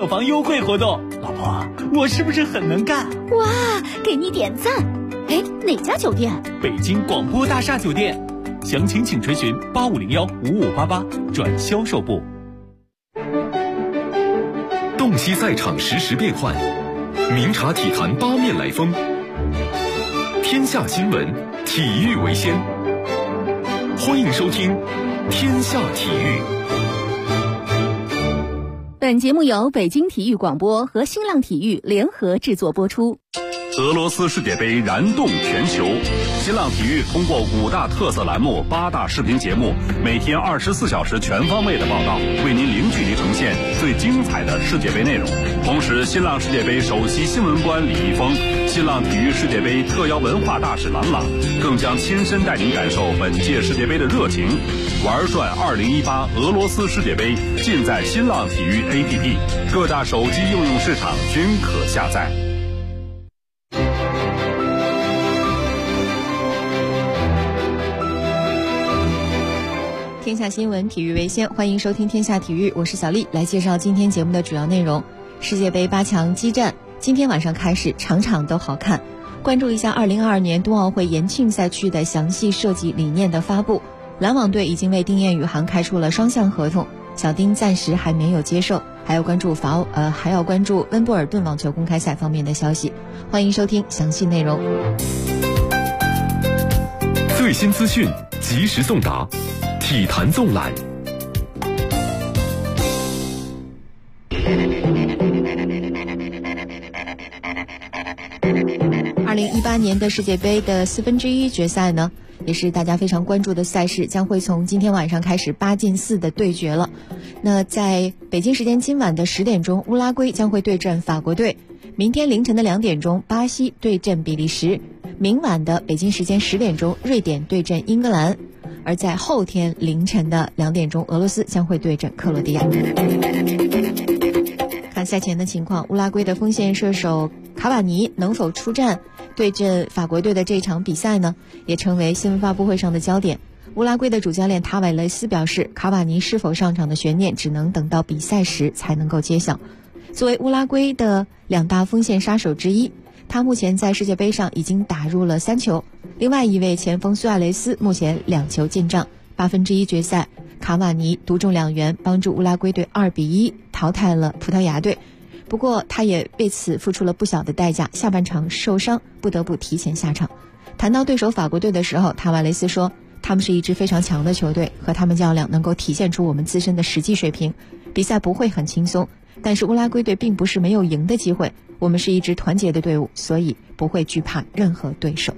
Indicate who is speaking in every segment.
Speaker 1: 客房优惠活动。老婆，我是不是很能干？
Speaker 2: 哇，给你点赞。哎，哪家酒店？
Speaker 1: 北京广播大厦酒店。详情请垂询85015588转销售部。
Speaker 3: 洞悉赛场实时变幻，明察体坛八面来风。天下新闻，体育为先。欢迎收听天下体育。
Speaker 2: 本节目由北京体育广播和新浪体育联合制作播出。
Speaker 4: 俄罗斯世界杯燃动全球，新浪体育通过5大特色栏目、8大视频节目，每天24小时全方位的报道，为您零距离呈现最精彩的世界杯内容。同时，新浪世界杯首席新闻官李易峰、新浪体育世界杯特邀文化大使郎朗，更将亲身带您感受本届世界杯的热情。玩转2018俄罗斯世界杯，尽在新浪体育 APP， 各大手机应用市场均可下载。
Speaker 5: 天下新闻，体育为先，欢迎收听天下体育，我是小丽，来介绍今天节目的主要内容。世界杯8强激战，今天晚上开始，场场都好看。关注一下2022年冬奥会延庆赛区的详细设计理念的发布。篮网队已经为丁彦雨航开出了双向合同，小丁暂时还没有接受。还要关注温布尔顿网球公开赛方面的消息。欢迎收听详细内容。
Speaker 3: 最新资讯，及时送达。体坛纵览。
Speaker 5: 2018年的世界杯的1/4决赛呢，也是大家非常关注的赛事，将会从今天晚上开始8进4的对决了。那在北京时间今晚的10点钟，乌拉圭将会对阵法国队；明天凌晨的2点钟，巴西对阵比利时；明晚的北京时间10点钟，瑞典对阵英格兰。而在后天凌晨的2点钟，俄罗斯将会对阵克罗地亚。看赛前的情况，乌拉圭的锋线射手卡瓦尼能否出战对阵法国队的这场比赛呢，也成为新闻发布会上的焦点。乌拉圭的主教练塔韦雷斯表示，卡瓦尼是否上场的悬念只能等到比赛时才能够揭晓。作为乌拉圭的2大锋线杀手之一，他目前在世界杯上已经打入了3球。另外一位前锋苏亚雷斯目前2球进账。1/8决赛，卡瓦尼独中2元，帮助乌拉圭队2比1淘汰了葡萄牙队。不过他也为此付出了不小的代价，下半场受伤，不得不提前下场。谈到对手法国队的时候，塔瓦雷斯说，他们是一支非常强的球队，和他们较量能够体现出我们自身的实际水平。比赛不会很轻松，但是乌拉圭队并不是没有赢的机会，我们是一支团结的队伍，所以不会惧怕任何对手。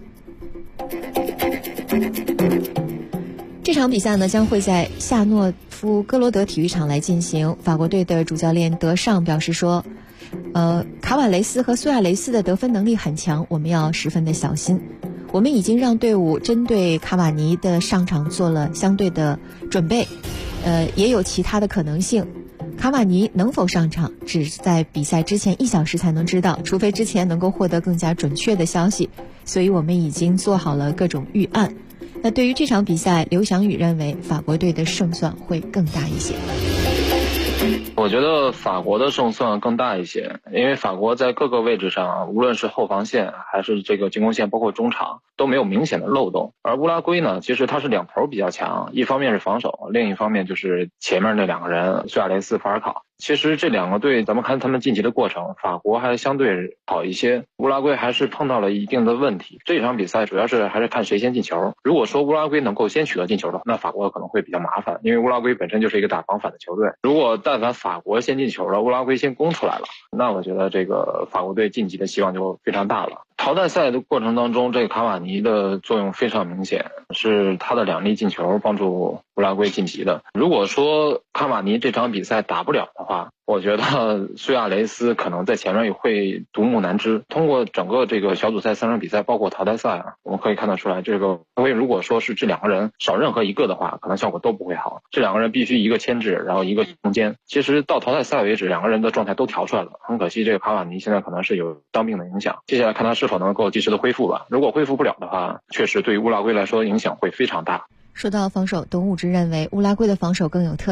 Speaker 5: 这场比赛呢，将会在夏诺夫哥罗德体育场来进行。法国队的主教练德尚表示说，卡瓦雷斯和苏亚雷斯的得分能力很强，我们要十分的小心。我们已经让队伍针对卡瓦尼的上场做了相对的准备，也有其他的可能性。卡瓦尼能否上场，只在比赛之前1小时才能知道，除非之前能够获得更加准确的消息。所以我们已经做好了各种预案。那对于这场比赛，刘翔宇认为法国队的胜算会更大一些。
Speaker 6: 我觉得法国的胜算更大一些，因为法国在各个位置上，无论是后防线还是这个进攻线，包括中场，都没有明显的漏洞。而乌拉圭呢，其实它是两头比较强，一方面是防守，另一方面就是前面那2个人苏亚雷斯、法尔考。其实这2个队，咱们看他们晋级的过程，法国还相对好一些，乌拉圭还是碰到了一定的问题。这场比赛主要是还是看谁先进球。如果说乌拉圭能够先取得进球的话，那法国可能会比较麻烦，因为乌拉圭本身就是一个打防反的球队。如果但凡法国先进球了，乌拉圭先攻出来了，那我觉得这个法国队晋级的希望就非常大了。淘汰赛的过程当中，这个卡瓦尼的作用非常明显，是他的2粒进球帮助乌拉圭晋级的。如果说卡瓦尼这场比赛打不了的话，我觉得苏亚雷斯可能在前面也会独木难支。通过整个这个小组赛3场比赛，包括淘汰赛我们可以看得出来，这个如果说是这2个人少任何一个的话，可能效果都不会好。这2个人必须一个牵制，然后一个中间。其实到淘汰赛为止，2个人的状态都调出来了。很可惜，这个卡瓦尼现在可能是有伤病的影响，接下来看他是否能够及时的恢复吧。如果恢复不了的话，确实对于乌拉圭来说影响会非常大。
Speaker 5: 说到防守，董武之认为乌拉圭的防守更有特点。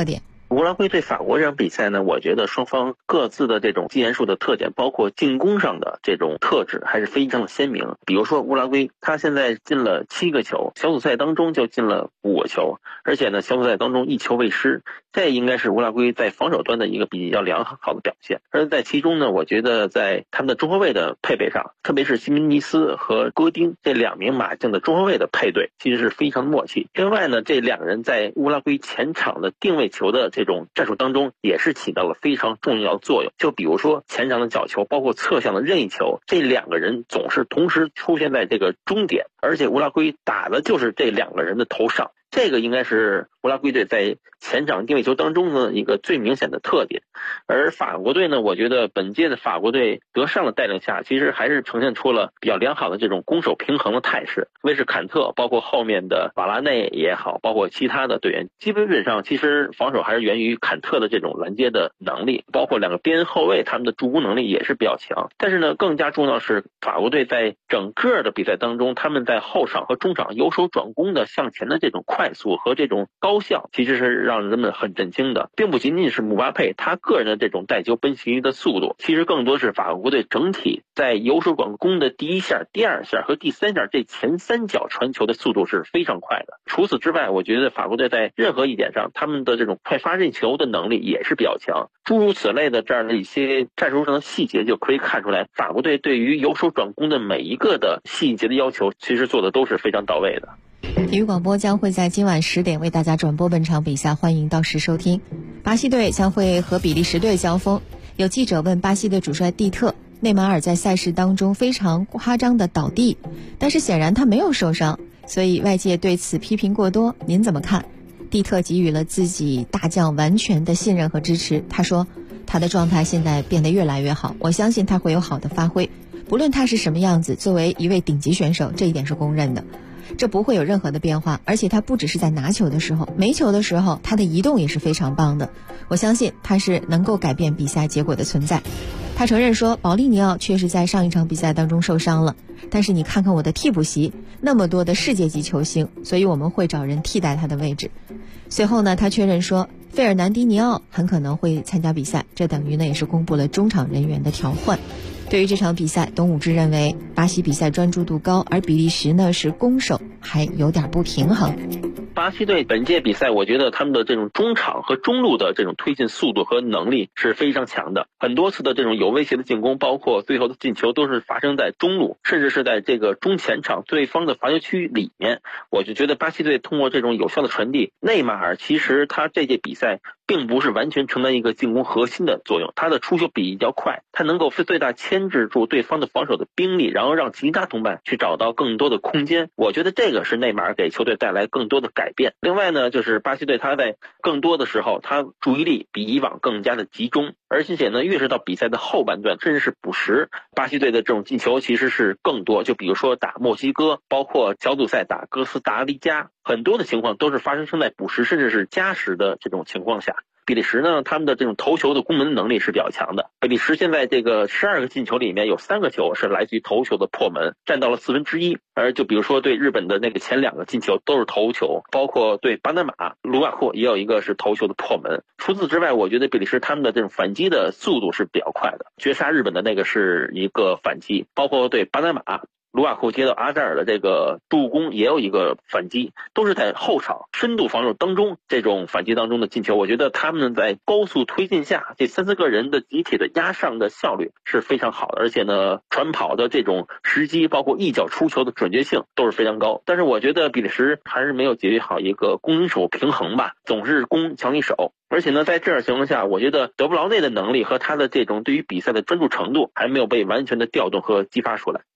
Speaker 7: 乌拉圭对法国这场比赛呢，我觉得双方各自的这种技战术的特点，包括进攻上的这种特质还是非常的鲜明。比如说乌拉圭，他现在进了7个球，小组赛当中就进了5个球，而且呢小组赛当中1球未失，这应该是乌拉圭在防守端的一个比较良好的表现。而在其中呢，我觉得在他们的中后卫的配备上，特别是西门尼斯和戈丁这2名马竞的中后卫的配对其实是非常默契。另外呢，这2个人在乌拉圭前场的定位球的这种战术当中也是起到了非常重要的作用。就比如说前场的角球，包括侧向的任意球，这2个人总是同时出现在这个终点，而且乌拉圭打的就是这2个人的头上。这个应该是乌拉圭队在前场定位球当中的一个最明显的特点。而法国队呢，我觉得本届的法国队德尚的带领下，其实还是呈现出了比较良好的这种攻守平衡的态势。特别是坎特，包括后面的瓦拉内也好，包括其他的队员，基本上其实防守还是源于坎特的这种拦截的能力，包括2个边后卫他们的助攻能力也是比较强。但是呢，更加重要的是法国队在整个的比赛当中，他们在后场和中场由守转攻的向前的这种快速和这种高效，其实是让人们很震惊的。并不仅仅是姆巴佩他个人的这种带球奔袭的速度，其实更多是法国队整体在由守转攻的第1下、第2下和第3下这前3脚传球的速度是非常快的。除此之外，我觉得法国队在任何一点上，他们的这种快发任球的能力也是比较强。诸如此类的这样的一些战术上的细节，就可以看出来法国队对于由守转攻的每一个的细节的要求，其实做的都是非常到位的。
Speaker 5: 体育广播将会在今晚10点为大家转播本场比赛，欢迎到时收听。巴西队将会和比利时队交锋。有记者问巴西队主帅蒂特，内马尔在赛事当中非常夸张的倒地，但是显然他没有受伤，所以外界对此批评过多，您怎么看？蒂特给予了自己大将完全的信任和支持，他说他的状态现在变得越来越好，我相信他会有好的发挥，不论他是什么样子，作为一位顶级选手，这一点是公认的，这不会有任何的变化。而且他不只是在拿球的时候，没球的时候他的移动也是非常棒的，我相信他是能够改变比赛结果的存在。他承认说保利尼奥确实在上一场比赛当中受伤了，但是你看看我的替补席，那么多的世界级球星，所以我们会找人替代他的位置。随后呢，他确认说费尔南迪尼奥很可能会参加比赛，这等于呢也是公布了中场人员的调换。对于这场比赛，董武之认为巴西比赛专注度高，而比利时呢是攻守还有点不平衡。
Speaker 7: 巴西队本届比赛，我觉得他们的这种中场和中路的这种推进速度和能力是非常强的。很多次的这种有威胁的进攻，包括最后的进球，都是发生在中路，甚至是在这个中前场对方的罚球区里面。我就觉得巴西队通过这种有效的传递，内马尔其实他这届比赛并不是完全承担一个进攻核心的作用，他的出球比较快，他能够最大牵制住对方的防守的兵力，然后让其他同伴去找到更多的空间。我觉得这个是内马尔给球队带来更多的改变。另外呢，就是巴西队他在更多的时候，他注意力比以往更加的集中，而且呢，越是到比赛的后半段，甚至是补时，巴西队的这种进球其实是更多。就比如说打墨西哥，包括小组赛打哥斯达黎加，很多的情况都是发生在补时甚至是加时的这种情况下。比利时呢，他们的这种头球的攻门能力是比较强的。比利时现在这个12个进球里面有3个球是来自于头球的破门，占到了1/4。而就比如说对日本的那个前2个进球都是头球，包括对巴拿马，卢瓦库也有一个是头球的破门。除此之外，我觉得比利时他们的这种反击的速度是比较快的，绝杀日本的那个是一个反击，包括对巴拿马卢瓦库接到阿扎尔的这个助攻也有一个反击，都是在后场深度防守当中这种反击当中的进球。我觉得他们在高速推进下，这3-4个人的集体的压上的效率是非常好的，而且呢传跑的这种时机，包括一脚出球的准确性都是非常高。但是我觉得比利时还是没有解决好一个攻守平衡吧，总是攻强于守。而且呢，在这样情况下，我觉得德布劳内的能力和他的这种对于比赛的专注程度还没有被完全的调动和激发出来。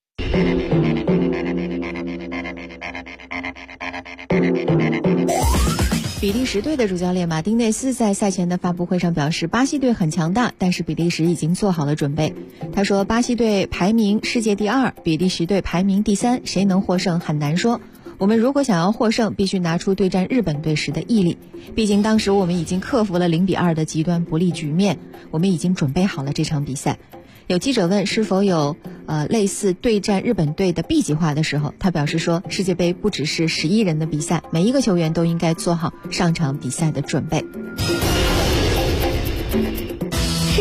Speaker 5: 比利时队的主教练马丁内斯在赛前的发布会上表示，巴西队很强大，但是比利时已经做好了准备。他说，巴西队排名世界第2，比利时队排名第3，谁能获胜很难说。我们如果想要获胜，必须拿出对战日本队时的毅力，毕竟当时我们已经克服了0-2的极端不利局面，我们已经准备好了这场比赛。有记者问是否有类似对战日本队的 B 计划的时候，他表示说，世界杯不只是11人的比赛，每一个球员都应该做好上场比赛的准备。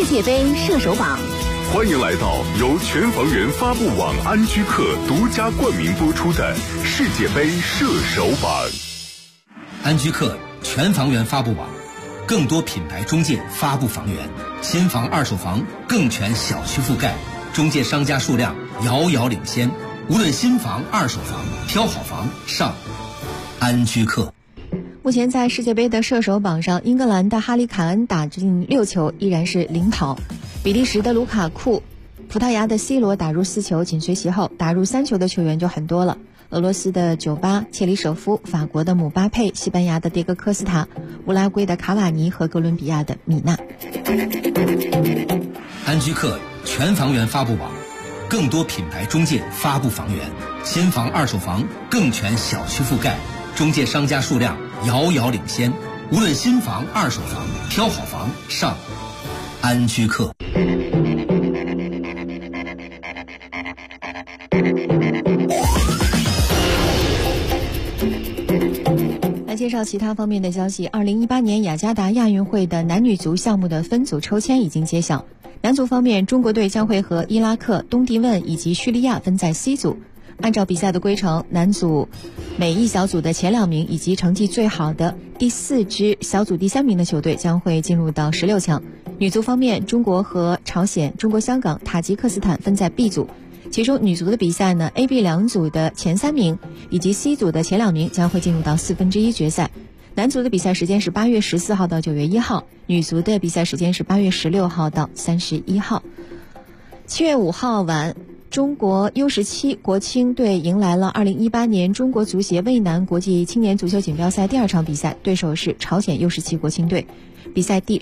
Speaker 2: 世界杯射手榜。
Speaker 3: 欢迎来到由全房源发布网安居客独家冠名播出的世界杯射手榜。
Speaker 8: 安居客全房源发布网，更多品牌中介发布房源，新房二手房更全小区覆盖，中介商家数量遥遥领先。无论新房二手房，挑好房上安居客。
Speaker 5: 目前在世界杯的射手榜上，英格兰的哈里凯恩打进6球，依然是领跑。比利时的卢卡库、葡萄牙的 C 罗打入4球，紧随其后。打入3球的球员就很多了，俄罗斯的酒吧、切里舍夫、法国的姆巴佩、西班牙的迭戈科斯塔、乌拉圭的卡瓦尼和哥伦比亚的米纳。
Speaker 8: 安居客全房源发布网，更多品牌中介发布房源，新房二手房更全小区覆盖，中介商家数量遥遥领先。无论新房二手房，挑好房上安居客。
Speaker 5: 来介绍其他方面的消息。2018年雅加达亚运会的男女足项目的分组抽签已经揭晓。男足方面，中国队将会和伊拉克、东帝汶以及叙利亚分在 C 组。按照比赛的规程，男组每一小组的前2名以及成绩最好的第4支小组第3名的球队将会进入到16强。女足方面，中国和朝鲜、中国香港、塔吉克斯坦分在 B 组。其中女足的比赛呢 ，A、B 两组的前3名以及 C 组的前2名将会进入到1/4决赛。男足的比赛时间是8月14号到9月1号，女足的比赛时间是8月16号到31号。7月5号晚，中国 U17 国青队迎来了2018年中国足协渭南国际青年足球锦标赛第2场比赛，对手是朝鲜 U17 国青队。比赛第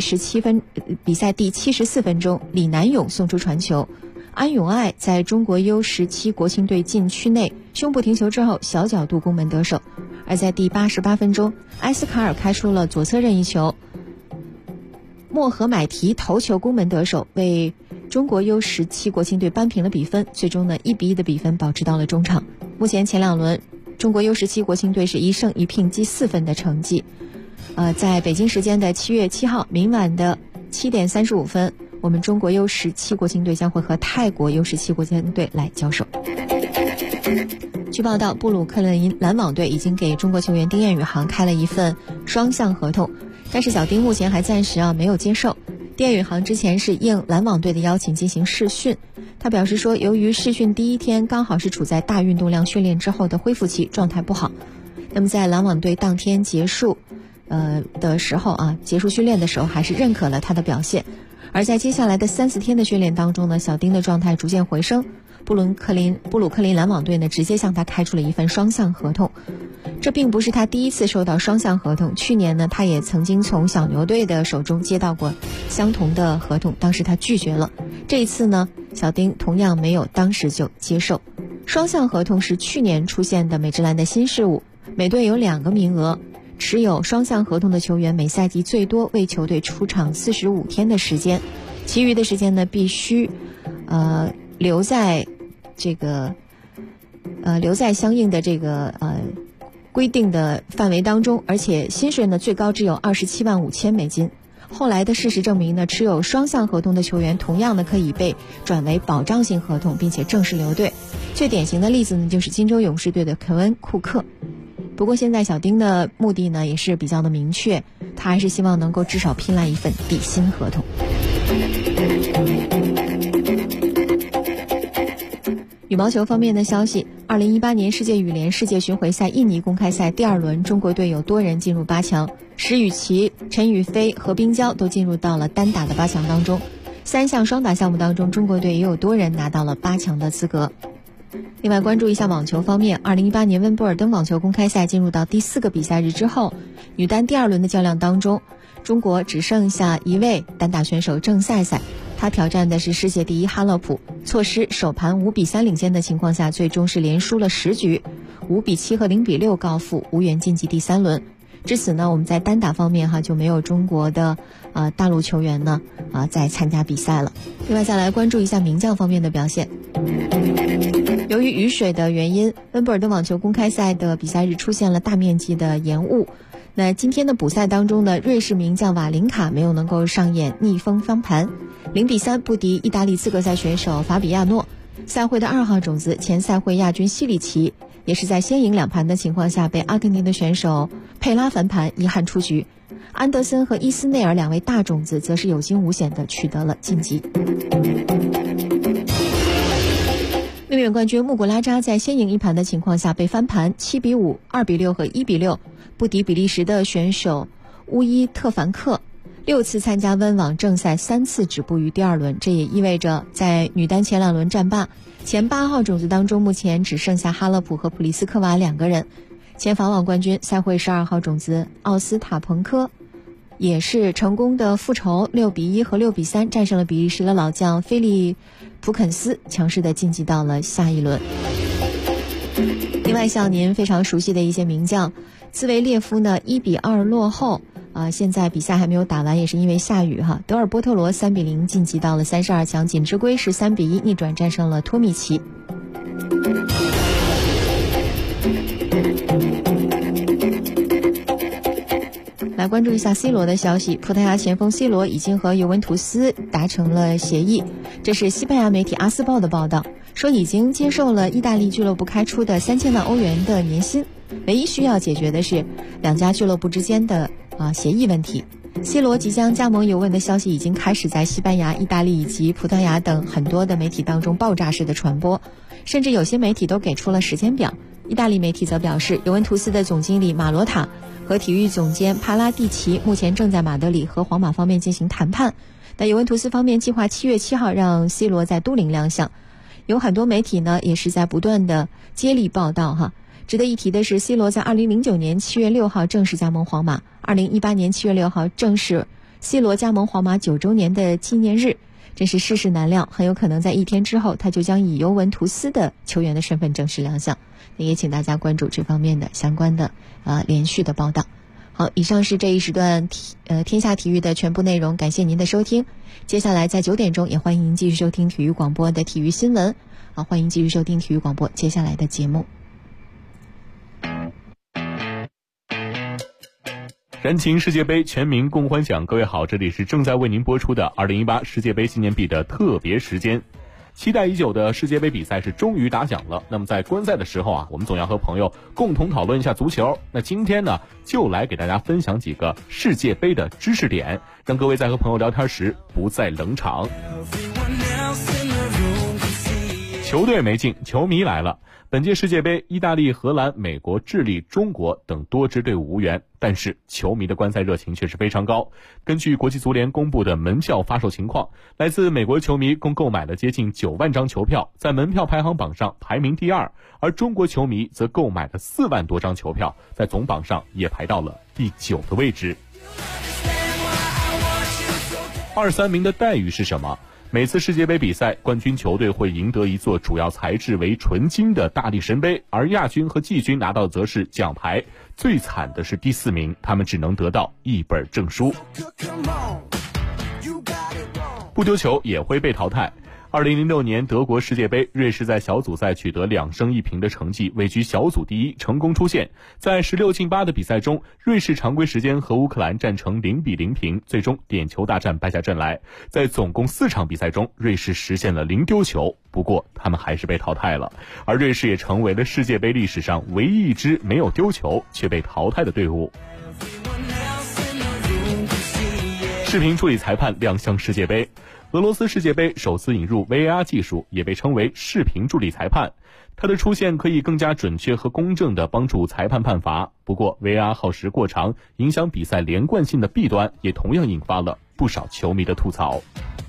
Speaker 5: 74分钟，李南勇送出传球，安永爱在中国 U17 国青队禁区内胸部停球之后小角度攻门得手。而在第88分钟，埃斯卡尔开出了左侧任意球，莫和买提头球攻门得手，为中国 U17 国青队扳平了比分。最终呢1-1的比分保持到了中场。目前前2轮，中国 U17 国青队是1胜1平积4分的成绩。在北京时间的7月7号明晚的7点35分，我们中国 U17 国青队将会和泰国 U17 国青队来交手。据报道，布鲁克林篮网队已经给中国球员丁彦雨航开了一份双向合同，但是小丁目前还暂时没有接受。丁彦雨航之前是应篮网队的邀请进行试训，他表示说，由于试训第1天刚好是处在大运动量训练之后的恢复期，状态不好。那么在篮网队当天结束的时候结束训练的时候还是认可了他的表现。而在接下来的3-4天的训练当中呢，小丁的状态逐渐回升。布鲁克林篮网队呢直接向他开出了一份双向合同。这并不是他第一次收到双向合同，去年呢他也曾经从小牛队的手中接到过相同的合同，当时他拒绝了。这一次呢，小丁同样没有当时就接受。双向合同是去年出现的美职篮的新事物，每队有2个名额，持有双向合同的球员每赛季最多为球队出场45天的时间，其余的时间呢必须留在相应的规定的范围当中，而且薪水呢最高只有27万5千美金。后来的事实证明呢，持有双向合同的球员同样的可以被转为保障性合同，并且正式留队。最典型的例子呢就是金州勇士队的肯恩·库克。不过现在小丁的目的呢也是比较的明确，他还是希望能够至少拼来一份底薪合同。羽毛球方面的消息，2018年世界羽联世界巡回赛印尼公开赛第2轮，中国队有多人进入8强，石宇奇、陈雨菲、何冰娇都进入到了单打的8强当中。3项双打项目当中，中国队也有多人拿到了8强的资格。另外关注一下网球方面，2018年温布尔登网球公开赛进入到第4个比赛日之后，女单第2轮的较量当中，中国只剩下一位单打选手郑赛赛，他挑战的是世界第1哈勒普，错失首盘5-3领先的情况下，最终是连输了10局，5-7和0-6告负，无缘晋级第3轮。至此呢，我们在单打方面就没有中国的大陆球员呢在参加比赛了。另外再来关注一下名将方面的表现。由于雨水的原因，温布尔登网球公开赛的比赛日出现了大面积的延误。 那今天的补赛当中呢，瑞士名将瓦林卡没有能够上演逆风翻盘，0-3不敌意大利资格赛选手法比亚诺。赛会的2号种子前赛会亚军西里奇也是在先赢2盘的情况下被阿根廷的选手佩拉翻盘，遗憾出局。安德森和伊斯内尔2位大种子则是有惊无险地取得了晋级。卫冕冠军穆古拉扎在先赢1盘的情况下被翻盘，7-5、2-6和1-6不敌比利时的选手乌伊特凡克。6次参加温网正赛3次止步于第2轮，这也意味着在女单前2轮战罢，前8号种子当中目前只剩下哈勒普和普利斯科娃2个人。前法网冠军赛会12号种子奥斯塔彭科也是成功的复仇，6-1和6-3战胜了比利时的老将菲利普肯斯，强势的晋级到了下一轮。另外像您非常熟悉的一些名将，兹维列夫呢1-2落后，现在比赛还没有打完，也是因为下雨哈。德尔波特罗3-0晋级到了32强，锦织圭是3-1逆转战胜了托米奇。来关注一下 C 罗的消息，葡萄牙前锋 C 罗已经和尤文图斯达成了协议，这是西班牙媒体阿斯报的报道，说已经接受了意大利俱乐部开出的3000万欧元的年薪，唯一需要解决的是2家俱乐部之间的协议问题。C 罗即将加盟尤文的消息已经开始在西班牙、意大利以及葡萄牙等很多的媒体当中爆炸式的传播，甚至有些媒体都给出了时间表。意大利媒体则表示，尤文图斯的总经理马罗塔和体育总监帕拉蒂奇目前正在马德里和皇马方面进行谈判，但尤文图斯方面计划7月7号让 C 罗在都灵亮相。有很多媒体呢也是在不断的接力报道哈。值得一提的是 ，C 罗在2009年7月6号正式加盟皇马，2018年7月6号正是 C 罗加盟皇马9周年的纪念日，真是世事难料，很有可能在1天之后，他就将以尤文图斯的球员的身份正式亮相。也请大家关注这方面的相关的连续的报道。好，以上是这一时段天下体育的全部内容，感谢您的收听。接下来在9点钟，也欢迎您继续收听体育广播的体育新闻。欢迎继续收听体育广播接下来的节目。
Speaker 1: 燃情世界杯，全民共欢享。各位好，这里是正在为您播出的2018世界杯纪念币的特别时间。期待已久的世界杯比赛是终于打响了。那么在观赛的时候我们总要和朋友共同讨论一下足球。那今天呢，就来给大家分享几个世界杯的知识点，让各位在和朋友聊天时不再冷场。球队没进，球迷来了。本届世界杯，意大利、荷兰、美国、智利、中国等多支队伍无缘，但是球迷的观赛热情却是非常高。根据国际足联公布的门票发售情况，来自美国球迷共购买了接近9万张球票，在门票排行榜上排名第2，而中国球迷则购买了4万多张球票，在总榜上也排到了第9的位置。2、3名的待遇是什么？每次世界杯比赛，冠军球队会赢得一座主要材质为纯金的大力神杯，而亚军和季军拿到则是奖牌。最惨的是第4名，他们只能得到一本证书。不丢球也会被淘汰。2006年德国世界杯，瑞士在小组赛取得2胜1平的成绩，位居小组第1，成功出线。在16进8的比赛中，瑞士常规时间和乌克兰战成0-0平，最终点球大战败下阵来。在总共4场比赛中，瑞士实现了0丢球，不过他们还是被淘汰了。而瑞士也成为了世界杯历史上唯一一支没有丢球却被淘汰的队伍。视频处理裁判亮相世界杯。俄罗斯世界杯首次引入 VAR 技术，也被称为视频助理裁判。它的出现可以更加准确和公正地帮助裁判判罚。不过 VAR 耗时过长，影响比赛连贯性的弊端也同样引发了不少球迷的吐槽。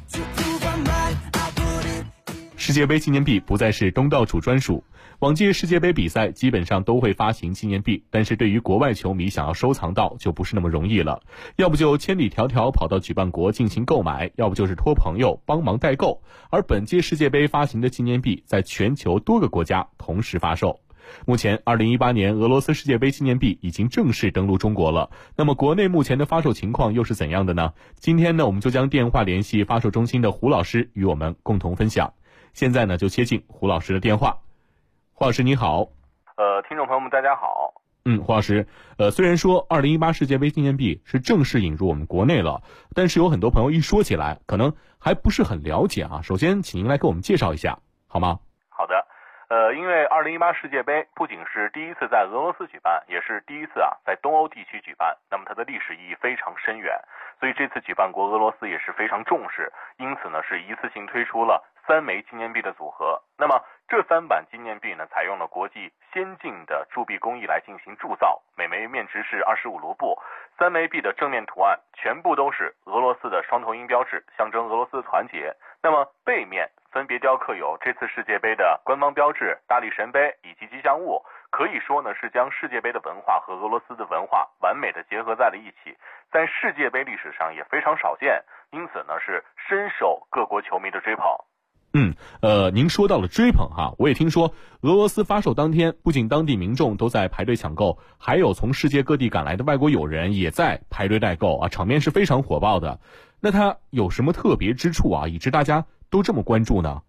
Speaker 1: 世界杯纪念币不再是东道主专属。往届世界杯比赛基本上都会发行纪念币，但是对于国外球迷想要收藏到就不是那么容易了，要不就千里迢迢跑到举办国进行购买，要不就是托朋友帮忙代购。而本届世界杯发行的纪念币在全球多个国家同时发售。目前2018年俄罗斯世界杯纪念币已经正式登陆中国了，那么国内目前的发售情况又是怎样的呢？今天呢，我们就将电话联系发售中心的胡老师与我们共同分享。现在呢，就接进胡老师的电话。胡老师你好。
Speaker 9: 听众朋友们大家好。
Speaker 1: 黄老师，虽然说2018世界杯纪念币是正式引入我们国内了，但是有很多朋友一说起来，可能还不是很了解啊。首先，请您来给我们介绍一下，好吗？
Speaker 9: 好的，因为2018世界杯不仅是第一次在俄罗斯举办，也是第一次在东欧地区举办，那么它的历史意义非常深远，所以这次举办国俄罗斯也是非常重视，因此呢是一次性推出了3枚纪念币的组合。那么这3版纪念币呢，采用了国际先进的铸币工艺来进行铸造，每枚面值是25卢布，3枚币的正面图案全部都是俄罗斯的双头鹰标志，象征俄罗斯的团结。那么背面分别雕刻有这次世界杯的官方标志、大力神杯以及吉祥物，可以说呢是将世界杯的文化和俄罗斯的文化完美的结合在了一起，在世界杯历史上也非常少见，因此呢是深受各国球迷的追捧。
Speaker 1: 您说到了追捧哈，我也听说俄罗斯发售当天，不仅当地民众都在排队抢购，还有从世界各地赶来的外国友人也在排队代购啊，场面是非常火爆的。那它有什么特别之处啊，以致大家都这么关注呢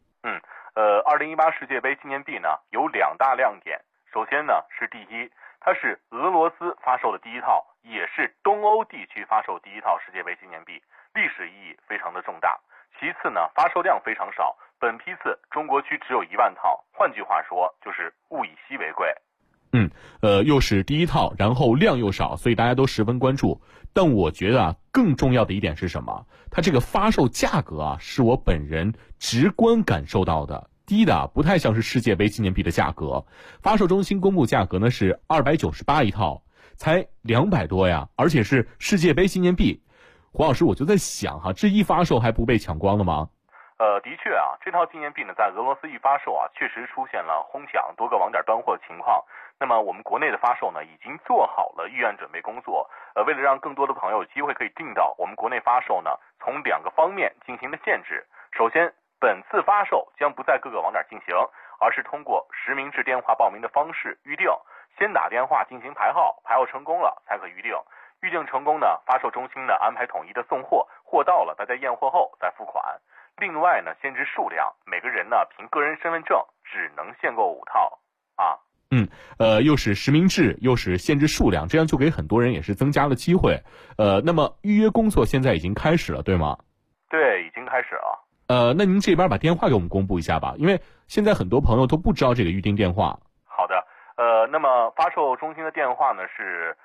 Speaker 9: ？2018世界杯纪念币呢有2大亮点，首先呢是第一，它是俄罗斯发售的第一套，也是东欧地区发售第一套世界杯纪念币，历史意义非常的重大。其次呢，发售量非常少，本批次中国区只有1万套，换句话说就是物以稀为贵。
Speaker 1: 又是第一套，然后量又少，所以大家都十分关注。但我觉得啊，更重要的一点是什么？它这个发售价格啊，是我本人直观感受到的低的，不太像是世界杯纪念币的价格。发售中心公布价格呢是298一套，才200多呀，而且是世界杯纪念币。黄老师，我就在想哈，这一发售还不被抢光了吗？
Speaker 9: 的确啊，这套纪念币呢，在俄罗斯一发售啊，确实出现了哄抢、多个网点断货的情况。那么我们国内的发售呢，已经做好了预案准备工作。为了让更多的朋友有机会可以订到，我们国内发售呢，从2个方面进行了限制。首先，本次发售将不在各个网点进行，而是通过实名制电话报名的方式预定，先打电话进行排号，排号成功了才可预定。预定成功呢，发售中心呢安排统一的送货，货到了大家验货后再付款。另外呢，限制数量，每个人呢凭个人身份证只能限购5套啊。
Speaker 1: 又是实名制，又是限制数量，这样就给很多人也是增加了机会。那么预约工作现在已经开始了，对吗？
Speaker 9: 对，已经开始了。
Speaker 1: 那您这边把电话给我们公布一下吧，因为现在很多朋友都不知道这个预订电话。
Speaker 9: 好的，那么发售中心的电话呢是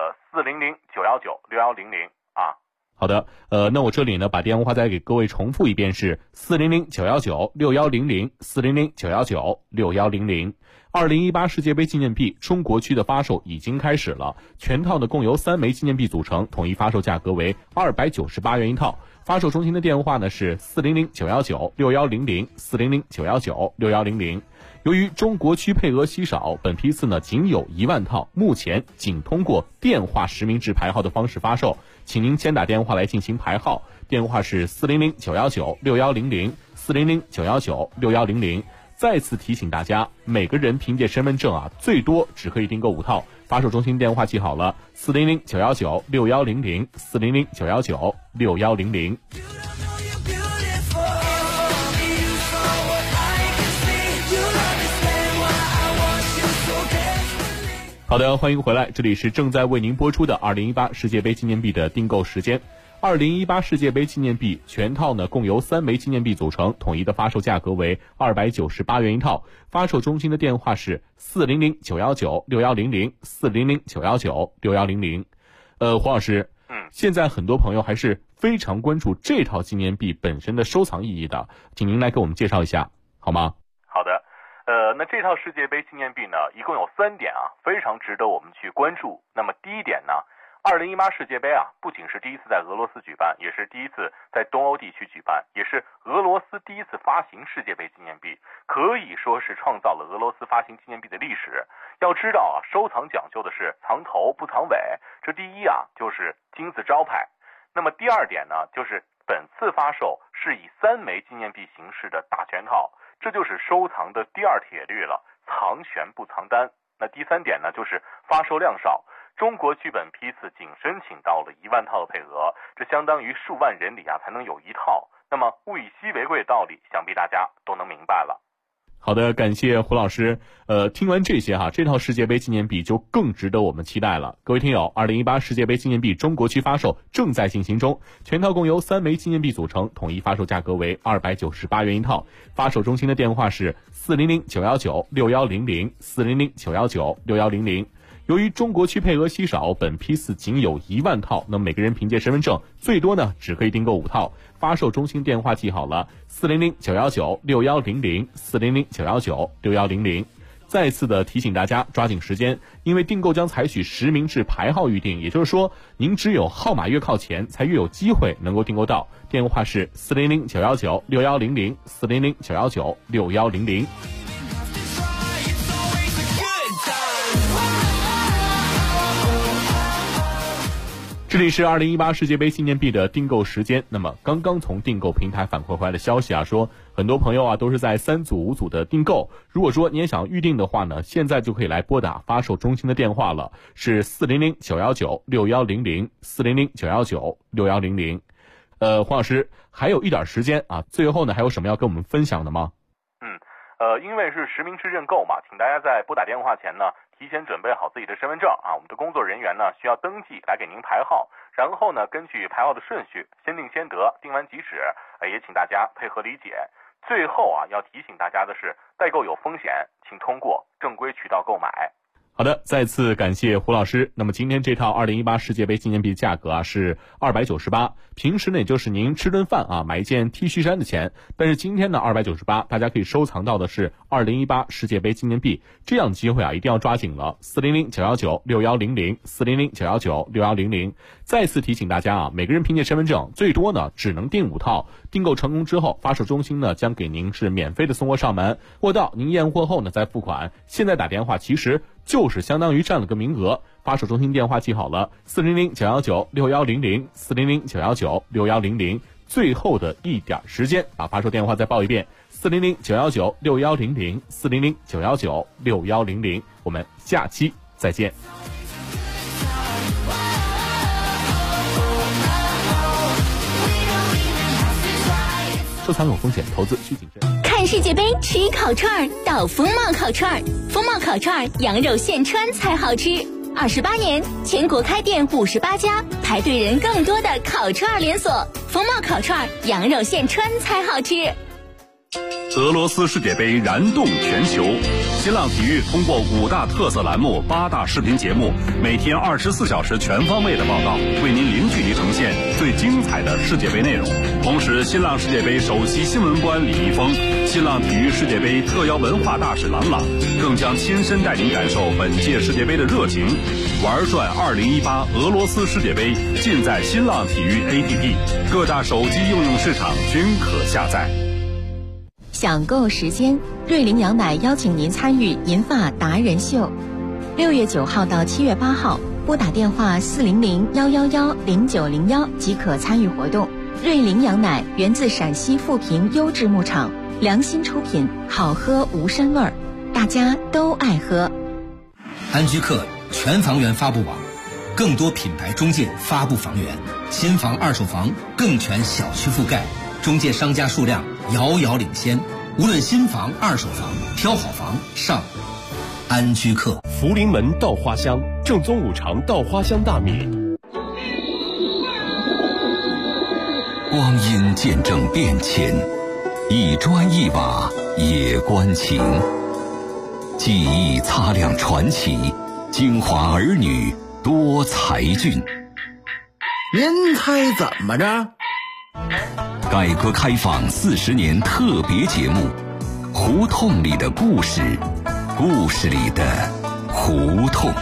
Speaker 9: 400-919-6100啊。
Speaker 1: 好的，那我这里呢把电话再给各位重复一遍，是400-919-6100 400-919-6100。2018世界杯纪念币中国区的发售已经开始了，全套呢共由3枚纪念币组成，统一发售价格为298元一套。发售中心的电话呢是400-919-6100 400-919-6100。由于中国区配额稀少，本批次呢仅有1万套，目前仅通过电话实名制排号的方式发售，请您先打电话来进行排号，电话是400-919-6100 400-919-6100。再次提醒大家，每个人凭借身份证啊，最多只可以订购5套。发售中心电话记好了，400-919-6100 400-919-6100。好的，欢迎回来，这里是正在为您播出的2018世界杯纪念币的订购时间。2018世界杯纪念币全套呢共由3枚纪念币组成，统一的发售价格为298元一套。发售中心的电话是400-919-6100 400-919-6100。黄老师，现在很多朋友还是非常关注这套纪念币本身的收藏意义的，请您来给我们介绍一下好吗？
Speaker 9: 好的，那这套世界杯纪念币呢，一共有3点啊，非常值得我们去关注。那么第一点呢，2018世界杯啊，不仅是第一次在俄罗斯举办，也是第一次在东欧地区举办，也是俄罗斯第一次发行世界杯纪念币，可以说是创造了俄罗斯发行纪念币的历史。要知道啊，收藏讲究的是藏头不藏尾，这第一啊就是金字招牌。那么第二点呢，就是本次发售是以3枚纪念币形式的大全套，这就是收藏的第2铁律了，藏全不藏单。那第3点呢，就是发售量少。中国区本批次仅申请到了1万套的配额，这相当于数万人里啊才能有1套。那么物以稀为贵的道理，想必大家都能明白了。
Speaker 1: 好的，感谢胡老师。听完这些这套世界杯纪念币就更值得我们期待了。各位听友，2018世界杯纪念币中国区发售正在进行中，全套共由3枚纪念币组成，统一发售价格为298元一套。发售中心的电话是400-919-6100 400-919-6100。由于中国区配额稀少，本批次仅有1万套，那么每个人凭借身份证最多呢只可以订购5套。发售中心电话记好了，400-919-6100 400-919-6100。再次的提醒大家抓紧时间，因为订购将采取实名制排号预订，也就是说您只有号码越靠前才越有机会能够订购到。电话是400-919-6100 400-919-6100。这里是2018世界杯纪念币的订购时间。那么刚刚从订购平台反馈回来的消息说很多朋友都是在3组5组的订购。如果说你也想预定的话呢，现在就可以来拨打发售中心的电话了，是400-919-6100 400-919-6100。黄老师还有一点时间最后呢还有什么要跟我们分享的吗？
Speaker 9: 因为是实名制认购嘛，请大家在拨打电话前呢提前准备好自己的身份证我们的工作人员呢需要登记来给您排号，然后呢根据排号的顺序先定先得，定完即止，也请大家配合理解。最后要提醒大家的是，代购有风险，请通过正规渠道购买。
Speaker 1: 好的，再次感谢胡老师。那么今天这套2018世界杯纪念币价格是298，平时呢也就是您吃顿饭买一件 T 恤衫的钱，但是今天呢298，大家可以收藏到的是2018世界杯纪念币，这样机会一定要抓紧了。400-919-6100 400-919-6100。再次提醒大家每个人凭借身份证最多呢只能订5套，订购成功之后，发售中心呢将给您是免费的送货上门，货到您验货后呢再付款。现在打电话其实就是相当于占了个名额。发售中心电话记好了，400-919-6100 400-919-6100。最后的一点时间把发售电话再报一遍，400-919-6100 400-919-6100。我们下期再见。收藏有风险，投资需谨慎。
Speaker 2: 看世界杯吃烤串到风貌烤串，风貌烤串羊肉现穿才好吃。28年，全国开店58家，排队人更多的烤串连锁。风貌烤串羊肉现穿才好吃。
Speaker 4: 俄罗斯世界杯燃动全球，新浪体育通过5大特色栏目、8大视频节目，每天24小时全方位的报道，为您零距离呈现最精彩的世界杯内容。同时，新浪世界杯首席新闻官李易峰、新浪体育世界杯特邀文化大使郎朗，更将亲身带您感受本届世界杯的热情。玩转2018俄罗斯世界杯，尽在新浪体育 APP， 各大手机应用市场均可下载。
Speaker 5: 享购时间，瑞麟羊奶邀请您参与银发达人秀，6月9号到7月8号，拨打电话400-111-0901即可参与活动。瑞麟羊奶源自陕西富平优质牧场，良心出品，好喝无膻味儿，大家都爱喝。
Speaker 8: 安居客全房源发布网，更多品牌中介发布房源，新房二手房更全小区覆盖，中介商家数量遥遥领先，无论新房二手房，挑好房上安居客。
Speaker 10: 福临门稻花香，正宗五常稻花香大米。
Speaker 3: 光阴见证变迁，一砖一瓦也关情。记忆擦亮传奇，京华儿女多才俊。
Speaker 11: 您猜怎么着？
Speaker 3: 改革开放40年特别节目，胡同里的故事，故事里的胡同。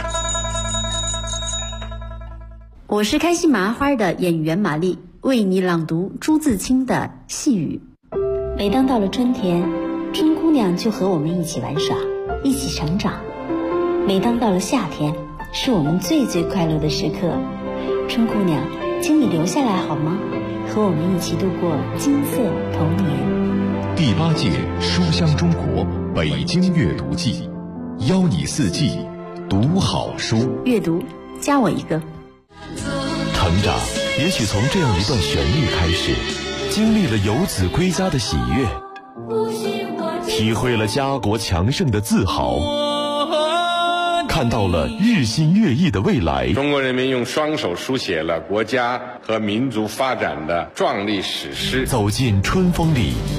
Speaker 12: 我是开心麻花的演员玛丽，为你朗读朱自清的《细雨》。每当到了春天，春姑娘就和我们一起玩耍，一起成长。每当到了夏天，是我们最快乐的时刻。春姑娘，请你留下来好吗？和我们一起度过金色童年。
Speaker 10: 第8届书香中国北京阅读季，邀你4季读好书。
Speaker 12: 阅读，加我一个。
Speaker 10: 成长也许从这样一段旋律开始，经历了游子归家的喜悦， 体会了家国强盛的自豪，看到了日新月异的未来。
Speaker 13: 中国人民用双手书写了国家和民族发展的壮丽史诗。
Speaker 10: 走进春风里，